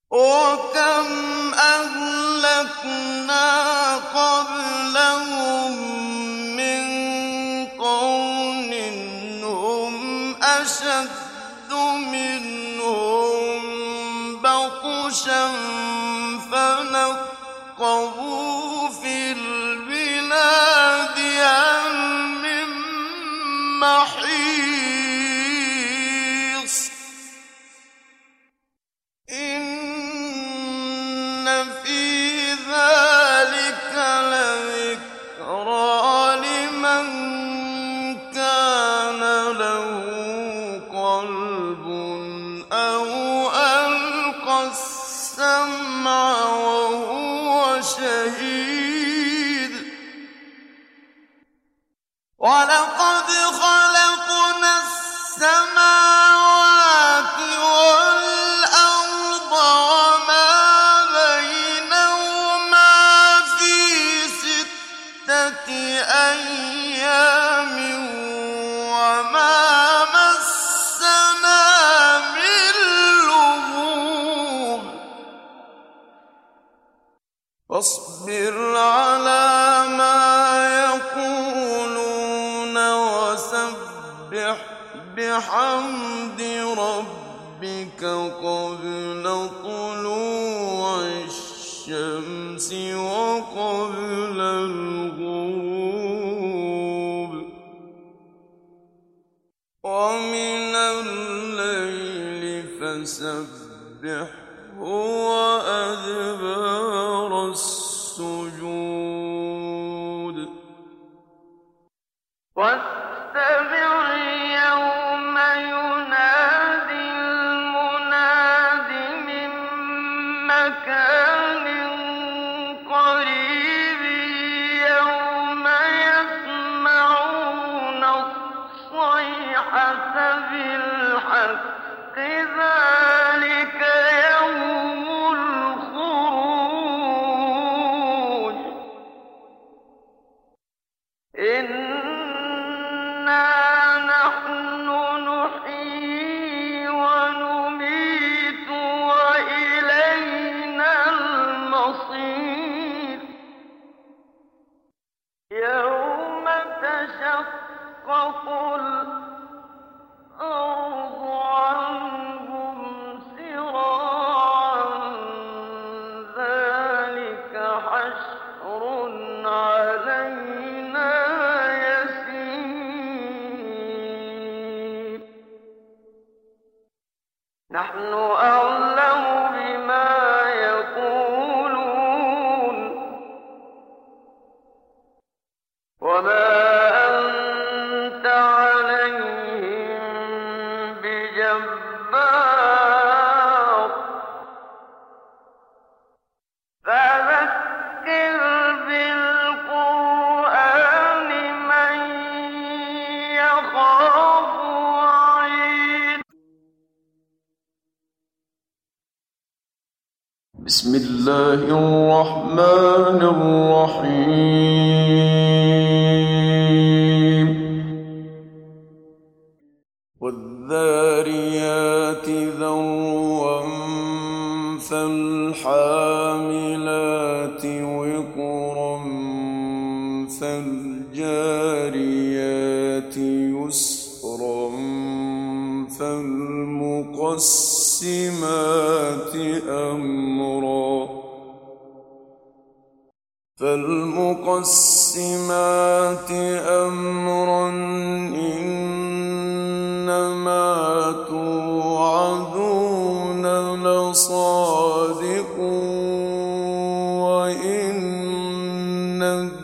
وَكَمْ أَهْلَكْنَا قَبْلَهُم مِّن قَرْنٍ هُمْ أَشَدُّ مِنْهُم بَطْشًا فَنَقَّبُوا فِي الْبِلَادِ هَلْ مِن مَّحِيصٍ إِنَّ فِي ذَٰلِكَ لَذِكْرَىٰ لِمَن كَانَ لَهُ قَلْبٌ أَوْ أَلْقَى السَّمْعَ وَهُوَ شَهِيدٌ وَلَقَدْ خَلَقْنَا السَّمَاوَاتِ وَالْأَرْضَ وَمَا بَيْنَهُمَا فِي سِتَّةِ أَيَّامٍ وَمَا مَسَّنَا مِن لُّغُوبٍ فاصبر على ما يقولون وسبح بحمد ربك قبل طلوع الشمس وقبل الغروب ومن الليل فسبحه وأدبار السجود واستمع يوم ينادي المناد من مكان قريب يوم يسمعون الصيحة بالحق ذلك يوم الخروج إِنَّا نَحْنُ نُحْيِي وَنُمِيتُ وَإِلَيْنَا الْمَصِيرُ يَوْمَ تَشَقَّقُ الْأَرْضُ عَنْهُمْ سِرَاعًا ذَلِكَ حَشْرٌ عَلَيْنَا يَسِيرٌ نَحْنُ أَعْلَمُ بِمَا يَقُولُونَ وَمَا أَنتَ عَلَيْهِم بِجَبَّارٍ فَذَكِّرْ بِالْقُرْآنِ مَن يَخَافُ وَعِيدِ بسم الله الرحمن الرحيم والذاريات ذروا فالحاملات وقرا فالجاريات يسرا فالمقسمات أمرا إنما توعدون لصادق وإن